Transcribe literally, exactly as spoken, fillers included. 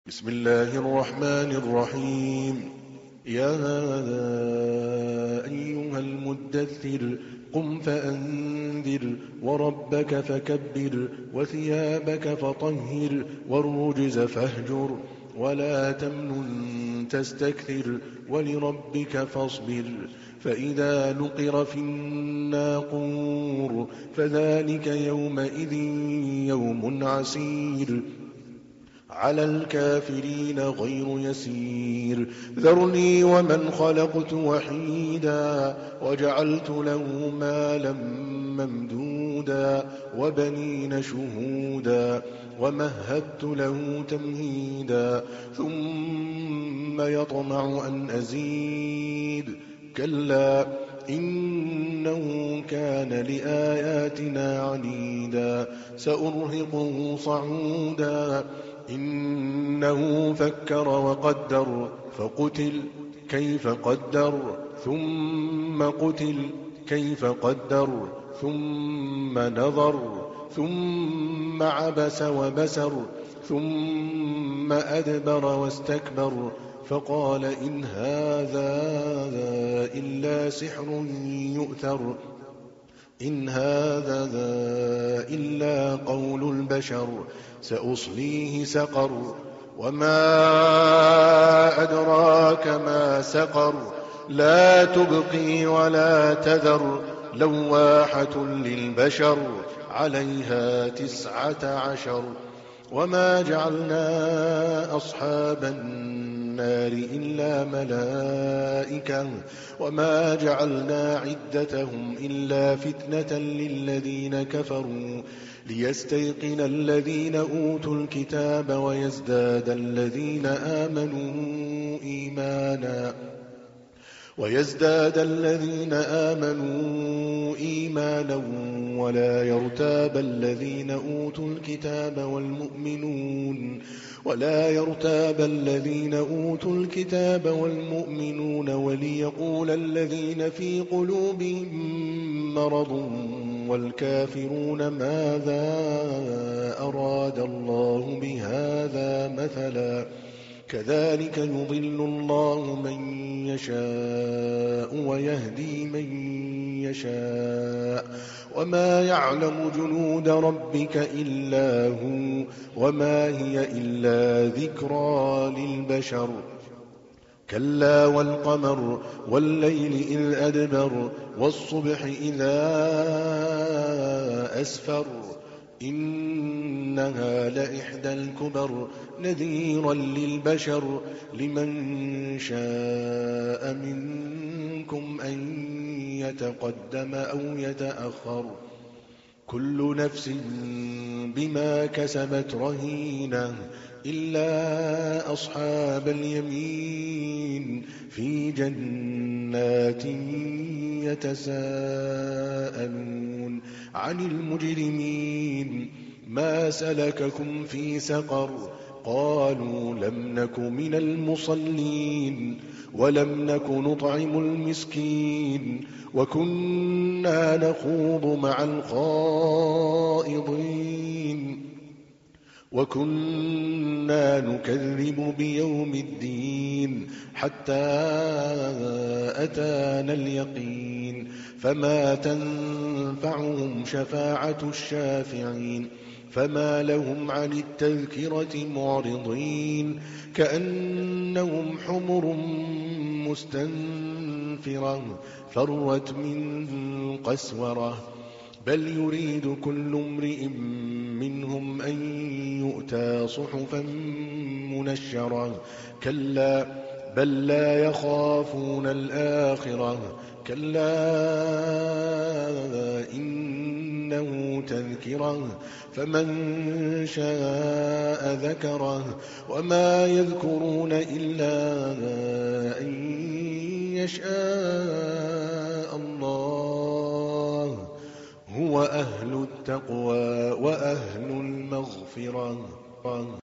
بسم الله الرحمن الرحيم. يا أيها المدثر قم فأنذر وربك فكبر وثيابك فطهر والرجز فاهجر ولا تمنن تستكثر ولربك فاصبر. فإذا نقر في الناقور فذلك يومئذ يوم عسير على الكافرين غير يسير. ذرني ومن خلقت وحيدا وجعلت له مالا ممدودا وبنين شهودا ومهدت له تمهيدا ثم يطمع أن أزيد كلا إنه كان لآياتنا عنيدا سأرهقه صعودا إنه فكر وقدر فقتل كيف قدر ثم قتل كيف قدر ثم نظر ثم عبس وبسر ثم أدبر واستكبر فقال إن هذا إلا سحر يؤثر إن هذا إلا قول البشر سأصليه سقر وما أدراك ما سقر لا تبقي ولا تذر لواحة للبشر عليها تسعة عشر. وما جعلنا أصحاب النار إلا ملائكة وما جعلنا عدتهم إلا فتنة للذين كفروا ليستيقن الذين أوتوا الكتاب ويزداد الذين آمنوا إيمانا ويزداد الذين آمنوا إيمانا ولا يرتاب الذين أوتوا الكتاب والمؤمنون ولا يرتاب الذين أوتوا الكتاب والمؤمنون وليقول الذين في قلوبهم مرض والكافرون ماذا أراد الله بهذا مثلا كذلك يضل الله من يشاء ويهدي من يشاء وما يعلم جنود ربك إلا هو وما هي إلا ذكرى للبشر. كلا والقمر والليل إذ أدبر والصبح إذا أسفر إنها لإحدى الكبر نذيرا للبشر لمن شاء منكم أن يتقدم أو يتأخر كل نفس بما كسبت رهينة إلا أصحاب اليمين في جنات يتساءلون عن المجرمين ما سلككم في سقر قالوا لم نك من المصلين ولم نك نطعم المسكين وكنا نخوض مع الخائضين وكنا نكذب بيوم الدين حتى أتانا اليقين فما تنفعهم شفاعة الشافعين فما لهم عن التذكرة معرضين كأنهم حمر مستنفرة فرت من قسورة بل يريد كل امرئ منهم أن يؤتى صحفا منشرة كلا بل لا يخافون الآخرة كلا إنه تذكرة فمن شاء ذكره وما يذكرون إلا أن يشاء الله هو أهل التقوى وأهل المغفرة.